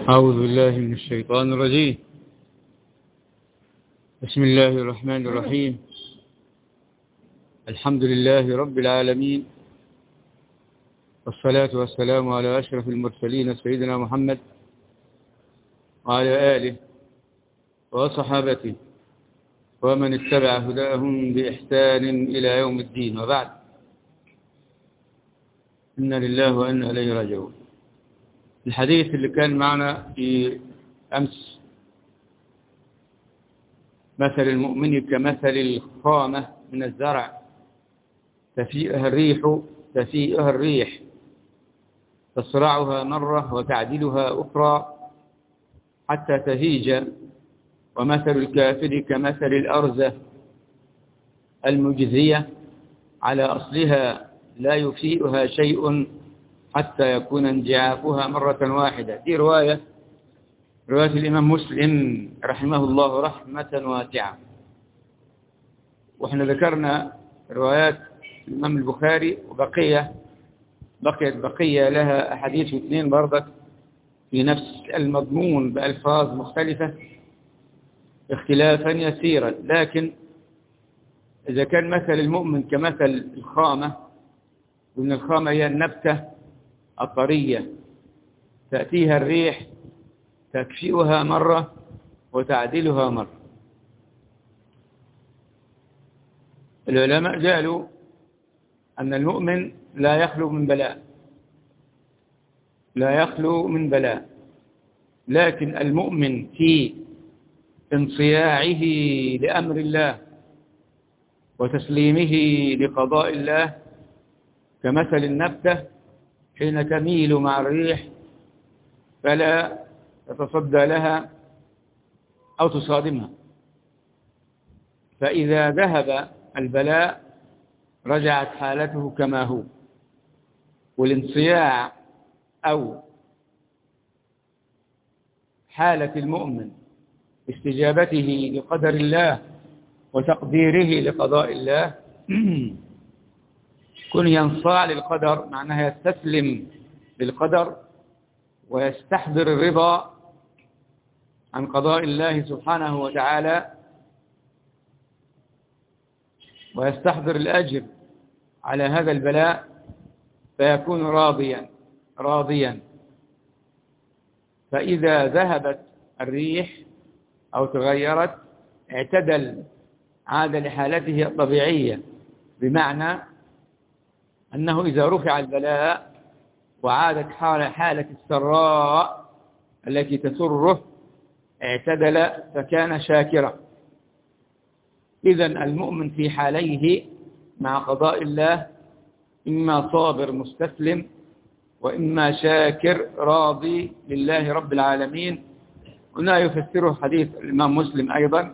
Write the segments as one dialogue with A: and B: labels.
A: أعوذ بالله من الشيطان الرجيم. بسم الله الرحمن الرحيم. الحمد لله رب العالمين، والصلاة والسلام على أشرف المرسلين سيدنا محمد وعلى آله وصحابته ومن اتبع هداهم بإحسان إلى يوم الدين، وبعد. إنا لله وإنا إليه راجعون. الحديث اللي كان معنا في أمس، مثل المؤمن كمثل الخامة من الزرع تفيئها الريح تصرعها مرة وتعدلها أخرى حتى تهيج، ومثل الكافر كمثل الأرزة المجزية على أصلها لا يفيئها شيء حتى يكون انجعافها مرة واحدة. دي رواية الإمام مسلم رحمه الله رحمة واسعة. وإحنا ذكرنا روايات الإمام البخاري، بقيت بقية لها أحاديث اثنين برضك في نفس المضمون بألفاظ مختلفة اختلافا يسيرا. لكن إذا كان مثل المؤمن كمثل الخامة، وإن الخامة هي النبتة الطرية تأتيها الريح تكفئها مرة وتعدلها مرة. العلماء قالوا أن المؤمن لا يخلو من بلاء، لكن المؤمن في انصياعه لأمر الله وتسليمه لقضاء الله كمثل النبتة حين تميل مع الريح فلا تتصدى لها أو تصادمها، فإذا ذهب البلاء رجعت حالته كما هو. والانصياع أو حالة المؤمن استجابته لقدر الله وتقديره لقضاء الله كن ينصاع للقدر، معناها يستسلم للقدر ويستحضر الرضا عن قضاء الله سبحانه وتعالى، ويستحضر الأجر على هذا البلاء، فيكون راضيا. فإذا ذهبت الريح أو تغيرت اعتدل، عاد لحالته الطبيعية، بمعنى أنه إذا رفع البلاء وعادت حالة السراء التي تسره اعتدل فكان شاكرا. إذن المؤمن في حاليه مع قضاء الله إما صابر مستسلم، وإما شاكر راضي لله رب العالمين. هنا يفسره حديث الإمام مسلم أيضا: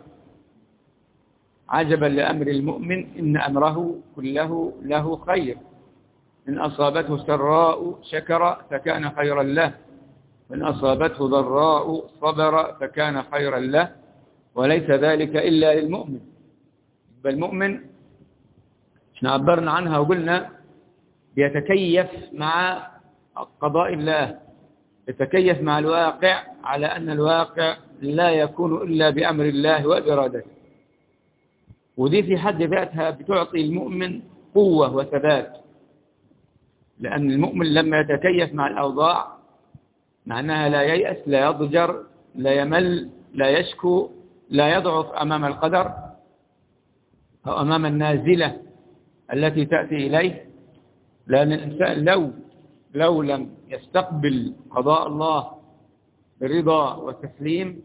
A: عجبا لأمر المؤمن إن أمره كله له خير، إن أصابته سراء شكر فكان خيرا له، وإن أصابته ضراء صبر فكان خيرا له، وليس ذلك إلا للمؤمن. فالمؤمن احنا عبرنا عنها وقلنا بيتكيف مع قضاء الله، يتكيف مع الواقع على أن الواقع لا يكون إلا بأمر الله وإرادته. ودي في حد ذاتها بتعطي المؤمن قوة وثبات، لأن المؤمن لما يتكيف مع الأوضاع معناها لا ييأس، لا يضجر، لا يمل، لا يشكو، لا يضعف أمام القدر أو أمام النازلة التي تأتي إليه. لأن الإنسان لو لم يستقبل قضاء الله برضا والتسليم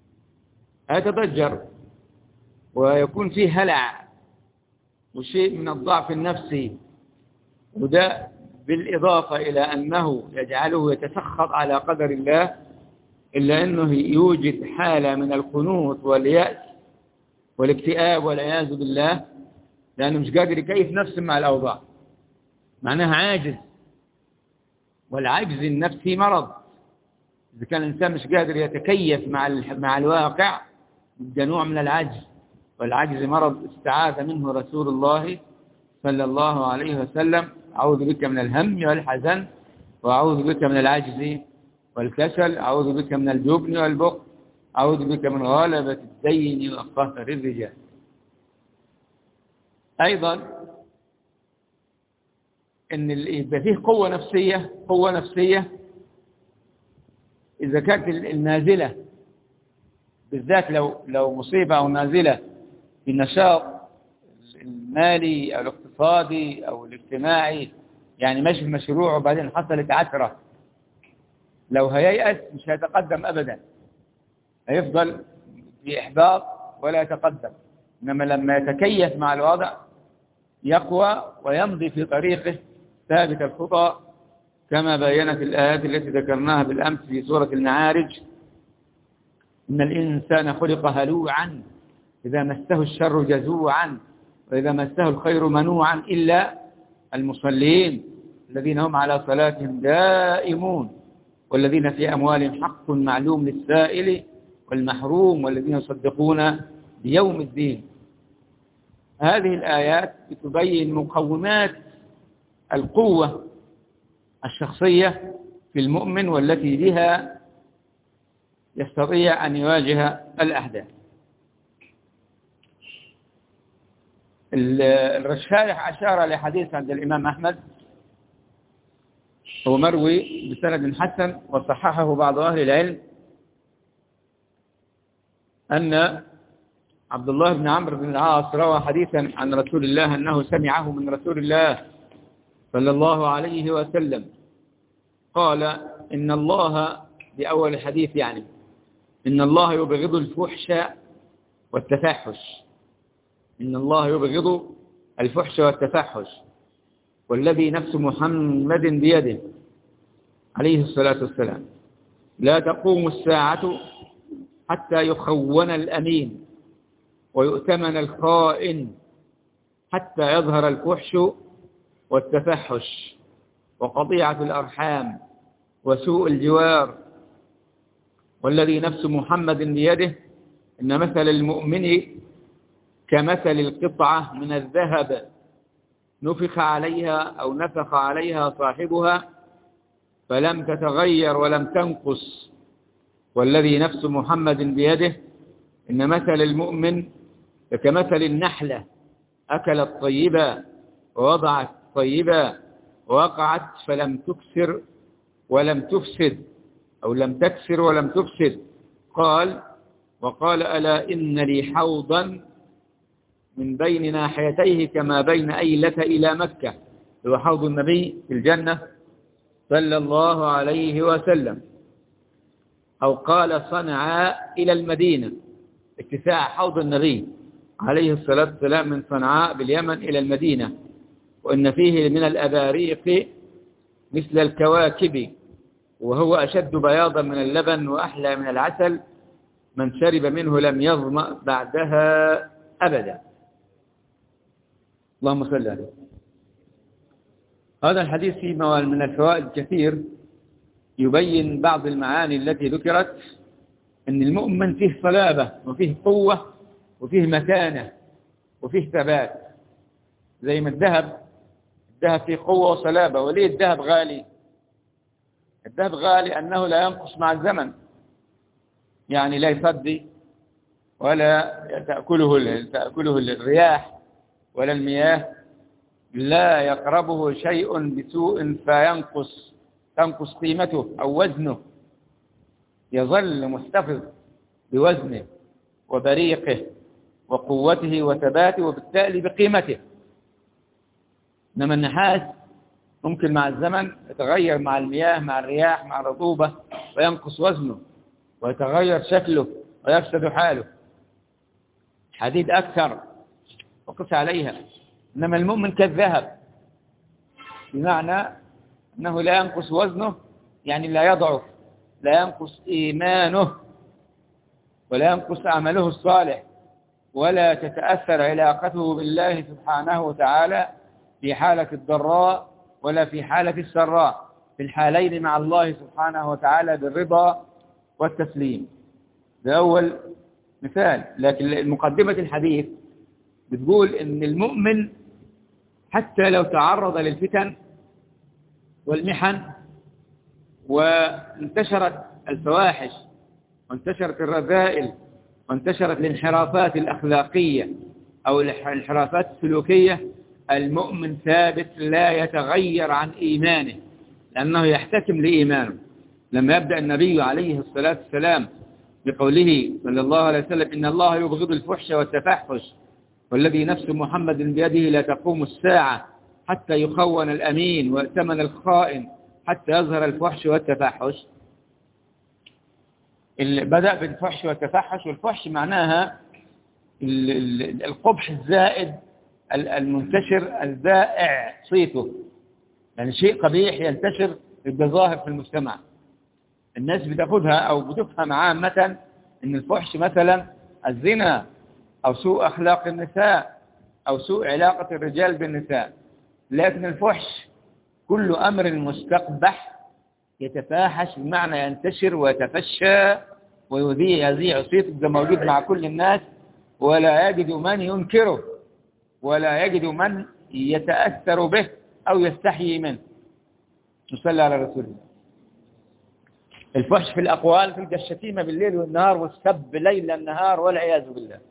A: يتضجر ويكون فيه هلع وشيء من الضعف النفسي، وده بالإضافة إلى أنه يجعله يتسخط على قدر الله، إلا أنه يوجد حالة من القنوط واليأس والاكتئاب والعياذ بالله، لأنه مش قادر يكيف نفسه مع الأوضاع، معناها عاجز. والعجز النفسي مرض. إذا كان الإنسان مش قادر يتكيف مع الواقع ده نوع من العجز، والعجز مرض استعاذ منه رسول الله صلى الله عليه وسلم: أعوذ بك من الهم والحزن وأعوذ بك من العجز والكسل، أعوذ بك من الجبن والبخل، أعوذ بك من غلبة الدين وقهر الرجال. أيضا إن يبقى فيه قوة نفسية إذا كانت النازلة بالذات لو مصيبة أو نازلة في النشاط المالي أو الاقتصادي أو الاجتماعي، يعني ماشي في مشروع وبعدين حصلت عثرة، لو هييأس مش هيتقدم أبدا، هيفضل في إحباط ولا يتقدم. إنما لما يتكيف مع الوضع يقوى ويمضي في طريقه ثابت الخطى، كما بينت الآيات التي ذكرناها بالأمس في سورة المعارج: إن الإنسان خلق هلوعا إذا مسه الشر جزوعا وإذا مسه الخير منوعا إلا المصلين الذين هم على صلاتهم دائمون والذين في أموالهم حق معلوم للسائل والمحروم والذين يصدقون بيوم الدين. هذه الآيات بتبين مقومات القوة الشخصية في المؤمن والتي بها يستطيع أن يواجه الأحداث. الشارح أشار لحديث عند الإمام أحمد، هو مروي بسند حسن وصححه بعض أهل العلم، أن عبد الله بن عمرو بن العاص روى حديثا عن رسول الله أنه سمعه من رسول الله صلى الله عليه وسلم قال: إن الله، بأول الحديث يعني، إن الله يبغض الفحش والتفحش، إن الله يبغض الفحش والتفحش، والذي نفس محمد بيده عليه الصلاة والسلام لا تقوم الساعة حتى يخون الأمين ويؤتمن الخائن حتى يظهر الفحش والتفحش وقطيعة الأرحام وسوء الجوار، والذي نفس محمد بيده إن مثل المؤمن كمثل القطعة من الذهب نفخ عليها صاحبها فلم تتغير ولم تنقص، والذي نفس محمد بيده إن مثل المؤمن كمثل النحلة أكلت طيبا ووضعت طيبا ووقعت فلم تكسر ولم تفسد، أو لم تكسر ولم تفسد. وقال: ألا إن لي حوضا من بين ناحيتيه كما بين أيلة إلى مكة، هو حوض النبي في الجنة صلى الله عليه وسلم. أو قال: صنعاء إلى المدينة، اتساع حوض النبي عليه الصلاة والسلام من صنعاء باليمن إلى المدينة، وإن فيه من الأباريق مثل الكواكب، وهو أشد بياضا من اللبن وأحلى من العسل، من شرب منه لم يظمأ بعدها أبدا. اللهم صل عليه. هذا الحديث فيه من الفوائد كثير، يبين بعض المعاني التي ذكرت، أن المؤمن فيه صلابة وفيه قوة وفيه متانة وفيه ثبات، زي ما الذهب فيه قوة وصلابة. وليه الذهب غالي؟ الذهب غالي أنه لا ينقص مع الزمن، يعني لا يصدي ولا تأكله الرياح ولا المياه، لا يقربه شيء بسوء تنقص قيمته أو وزنه، يظل محتفظ بوزنه وبريقه وقوته وثباته وبالتالي بقيمته. إنما النحاس ممكن مع الزمن يتغير مع المياه مع الرياح مع الرطوبة وينقص وزنه ويتغير شكله ويفسد حاله. حديد أكثر وقس عليها. إنما المؤمن كالذهب، بمعنى أنه لا ينقص وزنه، يعني لا يضعف، لا ينقص إيمانه ولا ينقص عمله الصالح، ولا تتأثر علاقته بالله سبحانه وتعالى في حالة الضراء ولا في حالة السراء، في الحالين مع الله سبحانه وتعالى بالرضا والتسليم. ده أول مثال. لكن مقدمة الحديث بتقول إن المؤمن حتى لو تعرض للفتن والمحن وانتشرت الفواحش وانتشرت الرذائل وانتشرت الانحرافات الأخلاقية أو الانحرافات السلوكية، المؤمن ثابت لا يتغير عن إيمانه، لأنه يحتكم لإيمانه. لما يبدأ النبي عليه الصلاة والسلام بقوله صلى الله عليه وسلم: إن الله يبغض الفحش والتفحش، والذي نفس محمد بيده لا تقوم الساعة حتى يخون الأمين ويأتمن الخائن حتى يظهر الفحش والتفحش. بدأ بالفحش والتفحش، والفحش معناها القبح الزائد المنتشر الذائع صيته، يعني شيء قبيح ينتشر بظاهر في المجتمع. الناس بتاخذها أو بتفهم عامة إن الفحش مثلا الزنا أو سوء أخلاق النساء أو سوء علاقة الرجال بالنساء، لكن الفحش كل أمر مستقبح يتفاحش، بمعنى ينتشر ويتفشى ويذيع صيته، ده موجود مع كل الناس ولا يجد من ينكره ولا يجد من يتأثر به أو يستحيي منه. نصلي على رسول الله. الفحش في الأقوال، تلقى الشتيمة بالليل والنهار والسب ليل النهار والعياذ بالله،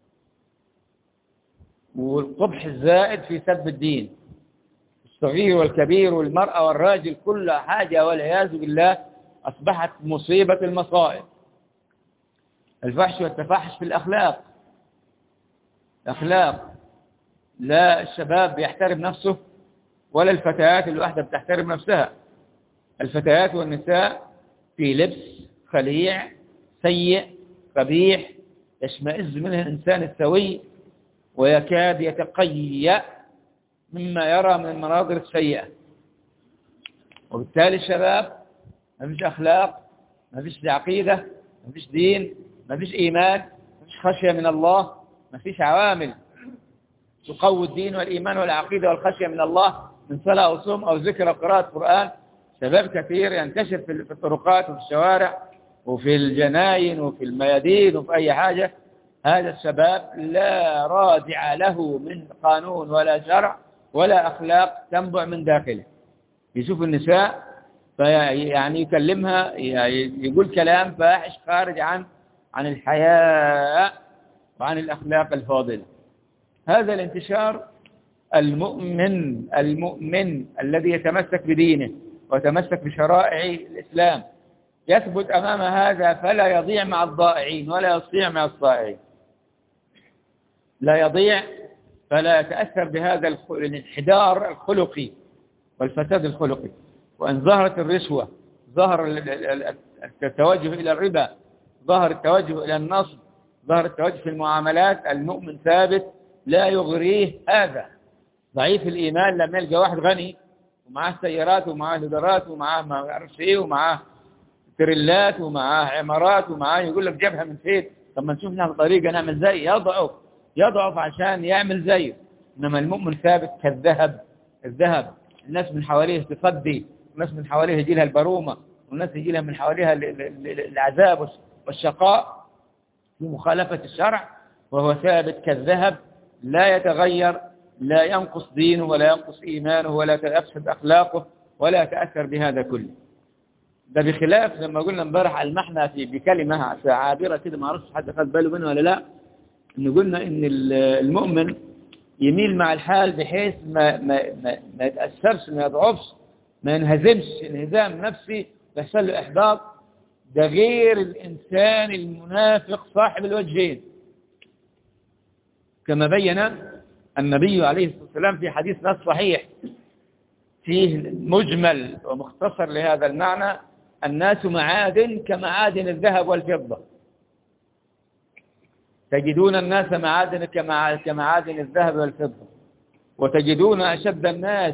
A: والقبح الزائد في سب الدين، الصغير والكبير والمرأة والراجل، كل حاجة والعياذ بالله أصبحت مصيبة المصائب. الفحش والتفحش في الأخلاق، الأخلاق لا الشباب يحترم نفسه ولا الفتيات الواحدة بتحترم نفسها. الفتيات والنساء في لبس خليع سيء قبيح يشمئز منه الإنسان السوي ويكاد يتقيأ مما يرى من المناظر السيئة. وبالتالي الشباب ما فيش أخلاق، ما فيش عقيدة، ما فيش دين، ما فيش إيمان، ما فيش خشية من الله، ما فيش عوامل تقوي الدين والإيمان والعقيدة والخشية من الله من صلاة أو صوم أو ذكر أو قراءة قرآن. شباب كثير ينتشر في الطرقات وفي الشوارع وفي الجناين وفي الميادين وفي أي حاجة. هذا الشباب لا رادع له من قانون ولا شرع ولا أخلاق تنبع من داخله. يشوف النساء يعني يكلمها، يقول كلام فاحش خارج عن الحياء وعن الأخلاق الفاضلة. هذا الانتشار المؤمن الذي يتمسك بدينه ويتمسك بشرائع الإسلام يثبت أمام هذا، فلا يضيع مع الضائعين ولا يصيع مع الصائعين. لا يضيع، فلا يتأثر بهذا الانحدار الخلقي والفساد الخلقي. وأن ظهرت الرشوة، ظهر التوجه إلى الربا، ظهر التوجه إلى النصب، ظهر التوجه في المعاملات، المؤمن ثابت لا يغريه هذا. ضعيف الإيمان لما يلقى واحد غني ومعاه سيارات ومعاه هدرات ومعاه ما أعرفش إيه ومعاه تريلات ومعاه عمارات ومعاه، يقول لك جابها من فين؟ طب ما نشوف نعمل طريقة نعمل زي، يضعف عشان يعمل زيه. إنما المؤمن ثابت كالذهب. الذهب الناس من حواليه تفضي، والناس من حواليه يجي لها البرومة، والناس يجي لها من حواليها العذاب والشقاء بمخالفة الشرع، وهو ثابت كالذهب لا يتغير، لا ينقص دينه ولا ينقص إيمانه ولا تفسد أخلاقه ولا يتأثر بهذا كله. ده بخلاف لما قلنا امبارح المحنة بكلمة عابرة كده، ما عرفش حد خد باله منها ولا لا، إن قلنا إن المؤمن يميل مع الحال بحيث ما يتأثرش، ما يضعفش، ما ينهزمش انهزام نفسي يحصل له إحباط. ده غير الإنسان المنافق صاحب الوجهين، كما بين النبي عليه الصلاة والسلام في حديث نص صحيح فيه مجمل ومختصر لهذا المعنى: الناس معادن كمعادن الذهب والفضة. تجدون الناس معادن كمعادن الذهب والفضة، وتجدون أشد الناس،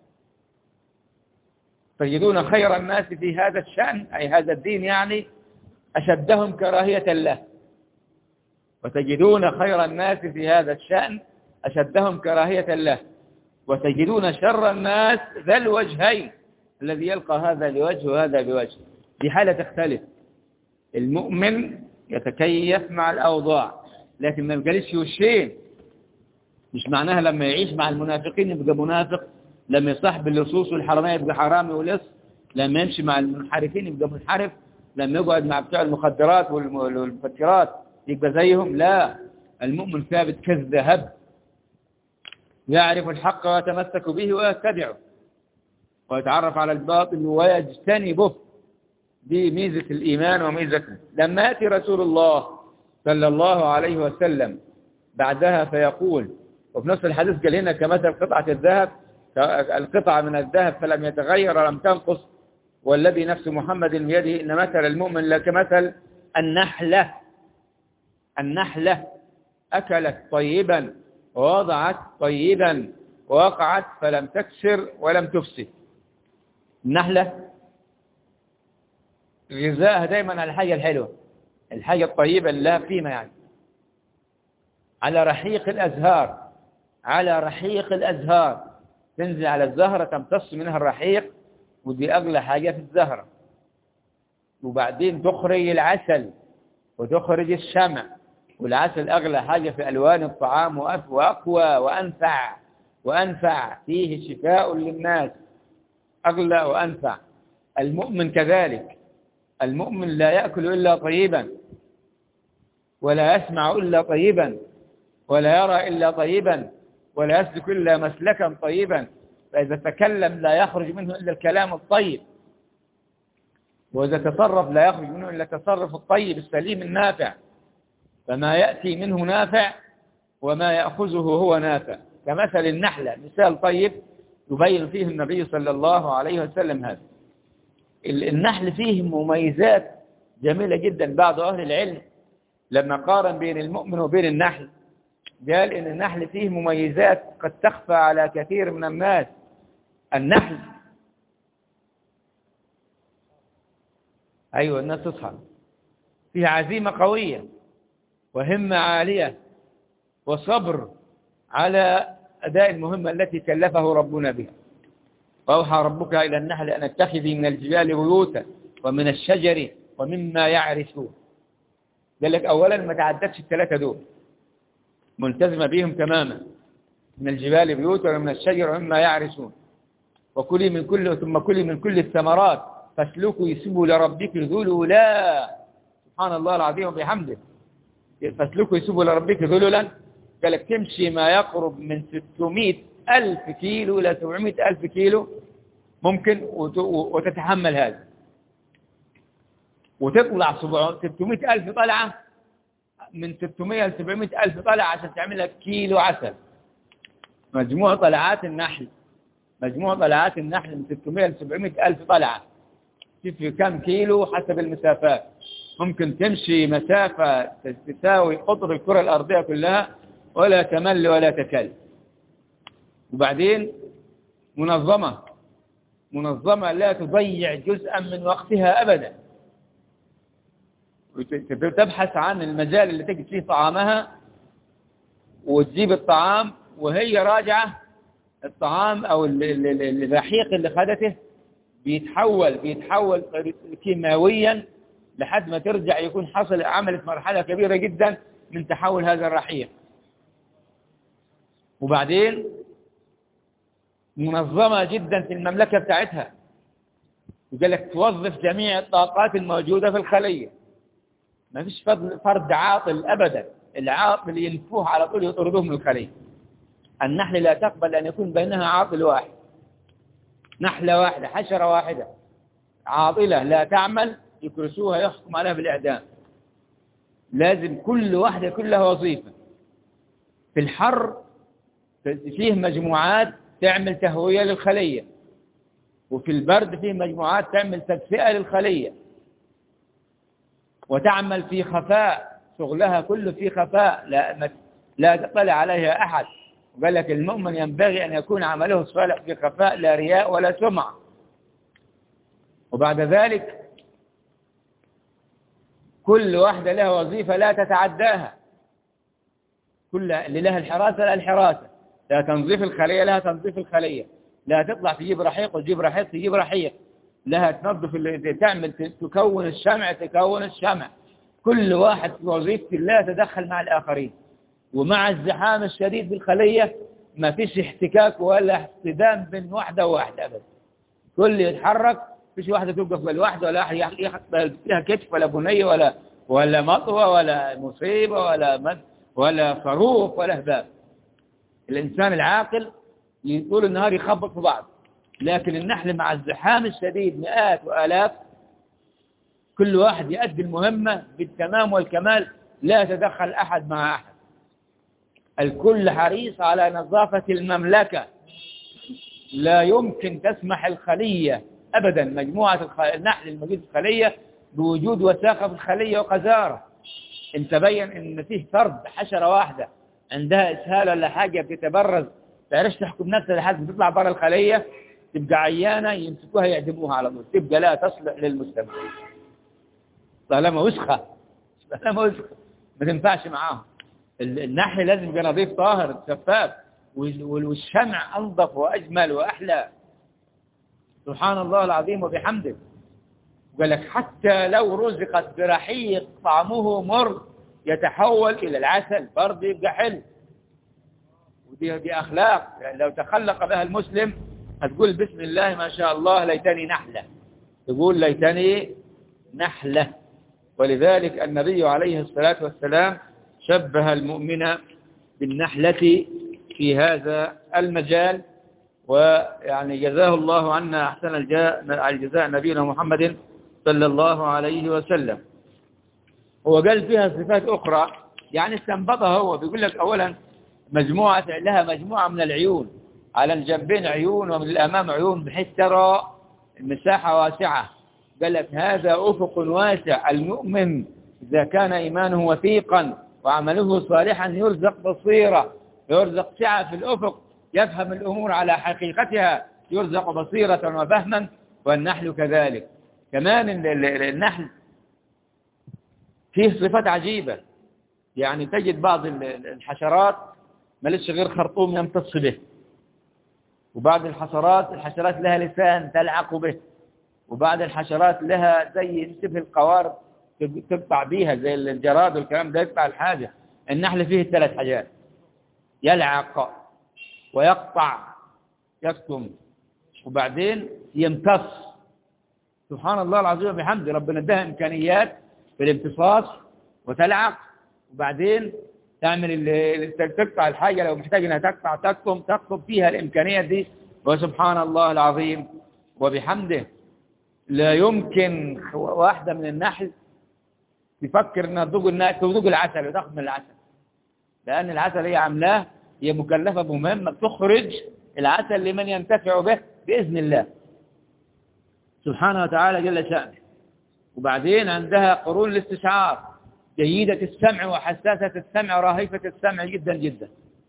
A: تجدون خير الناس في هذا الشأن أي هذا الدين يعني أشدهم كراهية له، وتجدون خير الناس في هذا الشأن أشدهم كراهية له، وتجدون شر الناس ذا الوجهين الذي يلقى هذا لوجه وهذا بوجه. دي حالة تختلف. المؤمن يتكيف مع الأوضاع لكن ما يبقالش وشين. مش معناها لما يعيش مع المنافقين يبقى منافق، لما يصاحب اللصوص والحرامية يبقى حرامي ولص، لما يمشي مع المنحرفين يبقى منحرف، لما يقعد مع بتوع المخدرات والمفكرات يبقى زيهم. لا، المؤمن ثابت كالذهب، يعرف الحق ويتمسك به ويتبعه، ويتعرف على الباطل ويجتنبه. دي ميزة الإيمان وميزته. لما يأتي رسول الله صلى الله عليه وسلم بعدها فيقول، وفي نفس الحديث قال هنا كمثل قطعة الذهب، القطعة من الذهب فلم يتغير ولم تنقص، والذي نفس محمد بيده إن مثل المؤمن لكمثل النحلة. النحلة أكلت طيبا ووضعت طيبا ووقعت فلم تكسر ولم تفسد. النحلة غذائها دايما على الحاجة الحلوة، الحاجة الطيبة اللي لها قيمة، يعني على رحيق الأزهار، على رحيق الأزهار، تنزل على الزهرة تمتص منها الرحيق، ودي أغلى حاجة في الزهرة. وبعدين تخرج العسل وتخرج الشمع، والعسل أغلى حاجة في ألوان الطعام وأقوى وأنفع فيه شفاء للناس، أغلى وأنفع. المؤمن كذلك، المؤمن لا يأكل إلا طيبا، ولا يسمع إلا طيبا، ولا يرى إلا طيبا، ولا يسلك إلا مسلكا طيبا، فإذا تكلم لا يخرج منه إلا الكلام الطيب، وإذا تصرف لا يخرج منه إلا التصرف الطيب السليم النافع، فما يأتي منه نافع وما يأخذه هو نافع، كمثل النحلة، مثال طيب يبين فيه النبي صلى الله عليه وسلم هذا. النحل فيه مميزات جميلة جدا. بعض أهل العلم لما قارن بين المؤمن وبين النحل قال إن النحل فيه مميزات قد تخفى على كثير من الناس. النحل، أيوة الناس تصحى، فيه عزيمة قوية وهمة عالية وصبر على أداء المهمة التي كلفه ربنا بها. وأوحى ربك إلى النحل أن اتخذي من الجبال بيوتا ومن الشجر ومما يعرشون. قال لك أولا ما تعدتش الثلاثة دول، ملتزمة بهم تماما، من الجبال بيوتا ومن الشجر ومما يعرشون، وكلي من كل ثم كلي من كل الثمرات فاسلكي سبل ربك ذللا. سبحان الله العظيم وبحمده. فاسلكي سبل ربك ذللا، قال لك تمشي ما يقرب من 600,000 كيلو إلى 700,000 كيلو ممكن، وتتحمل هذا، وتطلع 600,000 طلعة، من 600 ل 700,000 طلعة عشان تعمل لك كيلو عسل. مجموع طلعات النحل، مجموع طلعات النحل من 600 ل 700,000 طلعة. شوف كم كيلو حسب المسافات، ممكن تمشي مسافة تساوي قطر الكرة الأرضية كلها ولا تمل ولا تكل. وبعدين منظمة لا تضيع جزءا من وقتها أبدا، تبحث عن المجال اللي تجد فيه طعامها وتجيب الطعام، وهي راجعة الطعام أو الرحيق اللي خدته بيتحول كيماويا لحد ما ترجع يكون حصل عملت مرحلة كبيرة جدا من تحول هذا الرحيق. وبعدين منظمة جدا في المملكة بتاعتها، يقول لك توظف جميع الطاقات الموجودة في الخلية، ما فيش فرد عاطل أبدا، العاطل ينفوه على طول يطردوه من الخلية. النحل لا تقبل أن يكون بينها عاطل واحد، نحلة واحدة، حشرة واحدة عاطلة لا تعمل يكرسوها يحكم عليها بالإعدام. لازم كل واحدة يكون لها وظيفة. في الحر فيه مجموعات تعمل تهوية للخلية، وفي البرد فيه مجموعات تعمل تدفئة للخلية، وتعمل في خفاء، شغلها كله في خفاء لا تطلع عليها أحد. وقال لك المؤمن ينبغي أن يكون عمله الصالح في خفاء لا رياء ولا سمعة. وبعد ذلك كل واحدة لها وظيفة لا تتعداها، كل اللي لها الحراسة لها الحراسة، لها تنظيف الخلية لها تنظيف الخلية، لها تطلع تجيب رحيق وتجيب رحيق تجيب رحيق، لها تنظف تعمل تكون الشمع تكون الشمع. كل واحد في وظيفة لا تدخل مع الآخرين. ومع الزحام الشديد بالخلية ما فيش احتكاك ولا اصطدام بين واحدة وواحدة أبدا، كل يتحرك فيش واحدة توقف بالواحدة ولا واحد ياخد فيها كتف ولا بنية ولا مطوة ولا مصيبة ولا صاروخ ولا هباب. الإنسان العاقل طول النهار يخبط في بعض، لكن النحل مع الزحام الشديد مئات وآلاف كل واحد يؤدي المهمة بالتمام والكمال، لا يتدخل أحد مع أحد، الكل حريص على نظافة المملكة. لا يمكن تسمح الخلية أبدا، مجموعة النحل الموجود في الخلية بوجود وساخة في الخلية وقذارة. إن تبين إن فيه فرد حشرة واحدة عندها إسهال ولا حاجة بتتبرز تعرفش تحكم نفسها لحد تطلع برا الخلية، تبقى عيانة يمسكوها يعدموها على طول، تبقى لا تصلح للمجتمع طالما وسخة ما تنفعش معاهم. النحل لازم يبقى نظيف طاهر شفاف، والشمع أنظف وأجمل وأحلى. سبحان الله العظيم وبحمده. قال لك حتى لو رزقت برحيق طعمه مر يتحول إلى العسل برضه يبقى حلو. ودي أخلاق يعني لو تخلق بها المسلم هتقول بسم الله ما شاء الله ليتني نحلة، تقول ليتني نحلة. ولذلك النبي عليه الصلاة والسلام شبه المؤمن بالنحلة في هذا المجال، ويعني جزاه الله عنا أحسن الجزاء نبينا محمد صلى الله عليه وسلم. هو قال فيها صفات أخرى يعني استنبطها هو، بيقول لك أولا لها مجموعة من العيون، على الجنبين عيون ومن الأمام عيون بحيث ترى المساحة واسعة. قال لك هذا أفق واسع، المؤمن إذا كان إيمانه وثيقا وعمله صالحا يرزق بصيرة، يرزق سعة في الأفق، يفهم الأمور على حقيقتها، يرزق بصيرة وفهما. والنحل كذلك. كمان النحل فيه صفات عجيبة، يعني تجد بعض الحشرات ملش غير خرطوم يمتص به، وبعض الحشرات لها لسان تلعق به، وبعض الحشرات لها زي شبه القوارض تقطع بيها زي الجراد والكلام ده يقطع الحاجة. النحل فيه الثلاث حاجات، يلعق ويقطع يكتم وبعدين يمتص. سبحان الله العظيم بحمده، ربنا اداها إمكانيات في الامتصاص وتلعق وبعدين تعمل تقطع الحاجة لو محتاج انها تقطع تكتم فيها الإمكانيات دي. وسبحان الله العظيم وبحمده لا يمكن واحدة من النحل تفكر انها تذوق العسل وتاخذ من العسل، لأن العسل هي عاملاه، هي مكلفة بمهمة تخرج العسل لمن ينتفع به بإذن الله سبحانه وتعالى جل شأنه. وبعدين عندها قرون الاستشعار، جيدة السمع وحساسة السمع ورهيفة السمع جدا جدا،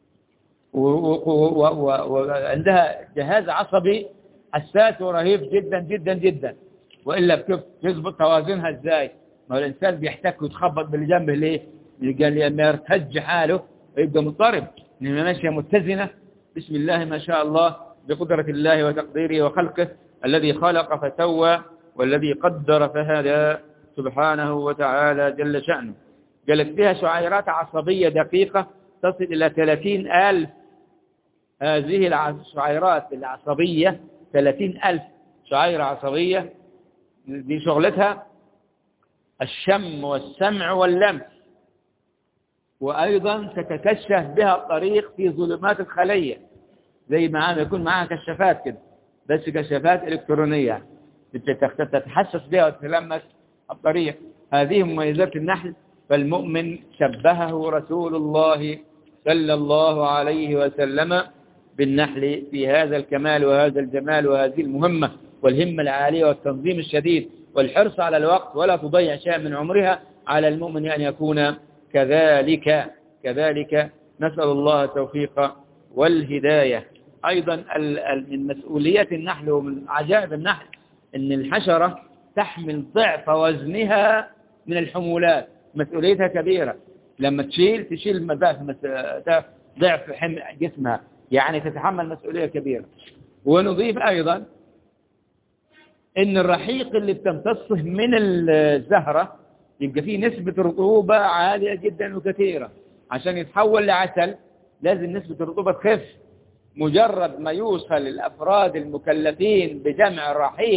A: وعندها جهاز عصبي حساس ورهيف جدا جدا جدا. وإلا بتظبط توازنها ازاي؟ ما هو الإنسان بيحتك ويتخبط باللي جنبه ليه؟ لما يرتج حاله ويبقى مضطرب، إنما ماشية متزنة بسم الله ما شاء الله بقدرة الله وتقديره وخلقه الذي خلق فسوى والذي قدر فهدى سبحانه وتعالى جل شأنه. قالت فيها شعيرات عصبية دقيقة تصل إلى 30,000. هذه الشعيرات العصبية 30,000 شعيرة عصبية، دي شغلتها الشم والسمع واللمس، وأيضا تتكشف بها الطريق في ظلمات الخلية، زي ما يكون معها كشافات كده، بس كشافات إلكترونية تتحسس بها وتتلمس الطريق. هذه مميزات النحل. فالمؤمن شبهه رسول الله صلى الله عليه وسلم بالنحل في هذا الكمال وهذا الجمال وهذه المهمة والهمة العالية والتنظيم الشديد والحرص على الوقت، ولا تضيع شيء من عمرها. على المؤمن أن يكون كذلك نسأل الله التوفيق والهداية. أيضا من مسؤوليات النحل ومن عجائب النحل أن الحشرة تحمل ضعف وزنها من الحمولات، مسؤوليتها كبيرة. لما تشيل ضعف حمل جسمها، يعني تتحمل مسؤولية كبيرة. ونضيف أيضا أن الرحيق اللي بتمتصه من الزهرة يبقى فيه نسبة رطوبة عالية جدا وكثيرة، عشان يتحول لعسل لازم نسبة الرطوبة تخف. مجرد ما يوصل الأفراد المكلفين بجمع الرحيق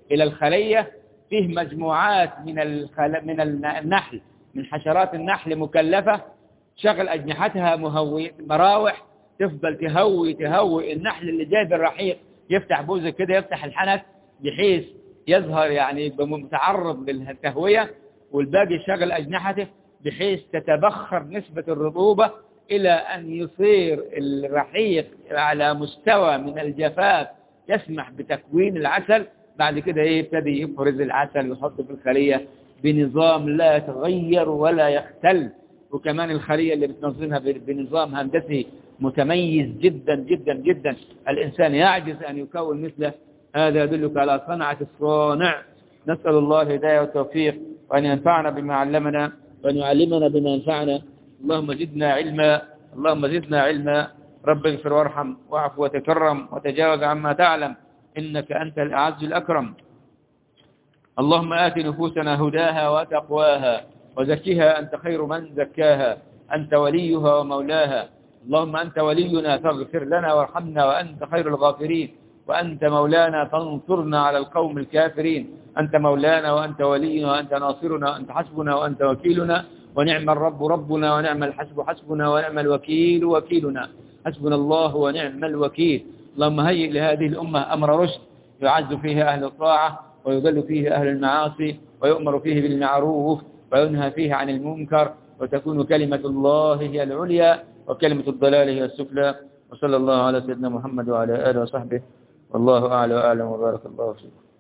A: إلى الخلية فيه مجموعات من النحل، من حشرات النحل مكلفة شغل أجنحتها مراوح تفضل تهوي النحل اللي جاي بالرحيق، يفتح بوزه كده، يفتح الحنك بحيث يظهر يعني يبقى متعرض للتهوية، والباقي شغل أجنحته بحيث تتبخر نسبة الرطوبة إلى أن يصير الرحيق على مستوى من الجفاف يسمح بتكوين العسل. بعد كده يبتدي يفرز العسل ويحطه في الخلية بنظام لا يتغير ولا يختل. وكمان الخلية اللي بتنظمها بنظام هندسي متميز جدا جدا جدا، الإنسان يعجز أن يكون مثله. هذا يدلك على صنعة الصانع. نسأل الله الهداية والتوفيق، وأن ينفعنا بما علمنا، وأن يعلمنا بما ينفعنا. اللهم زدنا علما، اللهم زدنا علما. رب اغفر وارحم واعف وتكرم وتجاوز عما تعلم، إنك أنت الأعز الأكرم. اللهم آت نفوسنا هداها وتقواها وزكها أنت خير من زكاها، أنت وليها ومولاها. اللهم أنت ولينا فاغفر لنا وارحمنا وأنت خير الغافرين، وأنت مولانا فانصرنا على القوم الكافرين. أنت مولانا وأنت ولينا وأنت ناصرنا وأنت حسبنا وأنت وكيلنا، ونعم الرب ربنا ونعم الحسب حسبنا ونعم الوكيل وكيلنا. حسبنا الله ونعم الوكيل. اللهم هيئ لهذه الأمة أمر رشد يعز فيه أهل الطاعة ويذل فيه أهل المعاصي، ويؤمر فيه بالمعروف وينهى فيه عن المنكر، وتكون كلمة الله هي العليا وكلمة الضلال هي السفلى. وصلى الله على سيدنا محمد وعلى آله وصحبه، والله أعلى وأعلم، وبارك الله فيكم.